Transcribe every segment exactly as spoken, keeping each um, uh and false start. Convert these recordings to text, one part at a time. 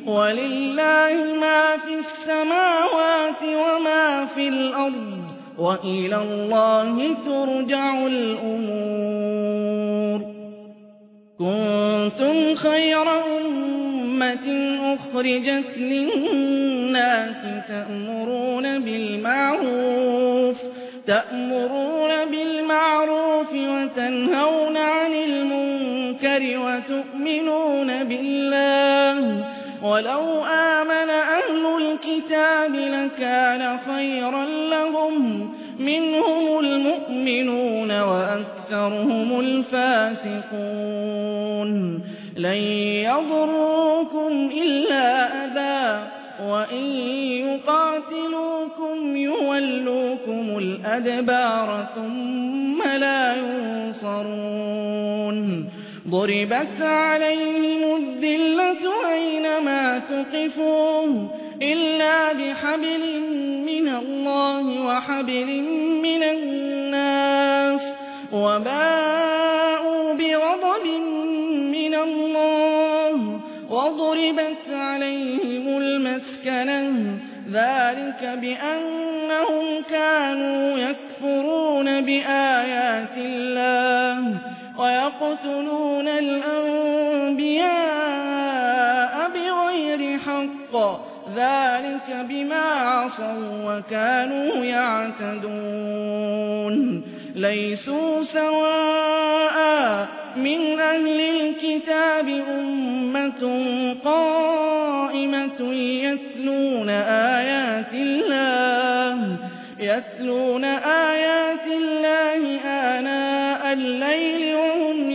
وَلِلَّهِ مَا فِي السَّمَاوَاتِ وَمَا فِي الْأَرْضِ وَإِلَى اللَّهِ تُرْجَعُ الْأُمُورُ كُنتُمْ خَيْرَ أُمَّةٍ أُخْرِجَتْ لِلنَّاسِ تَأْمُرُونَ بِالْمَعْرُوفِ تَأْمُرُونَ بِالْمَعْرُوفِ وَتَنْهَوْنَ عَنِ الْمُنكَرِ وَتُؤْمِنُونَ بِاللَّهِ وَلَوْ آمَنَ أَهْلُ الْكِتَابِ لَكَانَ خَيْرًا لَّهُم مِّنْهُمُ الْمُؤْمِنُونَ وَأَكْثَرُهُمُ الْفَاسِقُونَ لَن يَضُرُّوكُمْ إِلَّا أَذًى وَإِن يُقَاتِلُوكُمْ يُوَلُّوكُمُ الْأَدْبَارَ ثُمَّ لَا يُنصَرُونَ ضُرِبَتْ عَلَيْهِمُ الذِّلَّةُ أَيْنَمَا ثُقِفُوا إِلَّا بِحَبْلٍ مِّنَ اللَّهِ وَحَبْلٍ مِّنَ النَّاسِ وَبَاءُوا بِغَضَبٍ مِّنَ اللَّهِ وَضُرِبَتْ عَلَيْهِمُ الْمَسْكَنَةُ ذَٰلِكَ بِأَنَّهُمْ كَانُوا يَكْفُرُونَ بِآيَاتِ اللَّهِ وَيَقْتُلُونَ الْأَنبِيَاءَ بِغَيْرِ حَقٍّ ذَٰلِكَ بِمَا عَصَوا وَّكَانُوا يَعْتَدُونَ لَيْسُوا سَوَاءً مِّنْ أَهْلِ الْكِتَابِ أُمَّةٌ قَائِمَةٌ يَتْلُونَ آيَاتِ اللَّهِ يَتْلُونَ آيَاتِ اللَّهِ آنَاءَ اللَّيْلِ وَهُمْ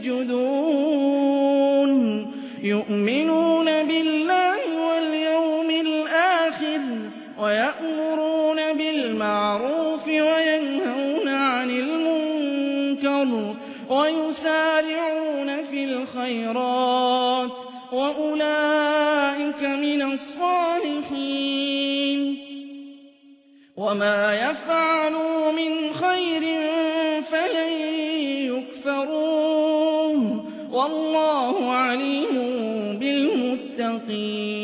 يَسْجُدُونَ يُؤْمِنُونَ بِاللَّهِ وَالْيَوْمِ الْآخِرِ وَيَأْمُرُونَ بِالْمَعْرُوفِ وَيَنْهَوْنَ عَنِ الْمُنكَرِ وَيُسَارِعُونَ فِي الْخَيْرَاتِ وَأُولَٰئِكَ مِنَ الصَّالِحِينَ وَمَا يَفْعَلُوا مِنْ خَيْرٍ فَلَن يُكْفَرُوهُ وَاللَّهُ عَلِيمٌ بِالْمُتَّقِينَ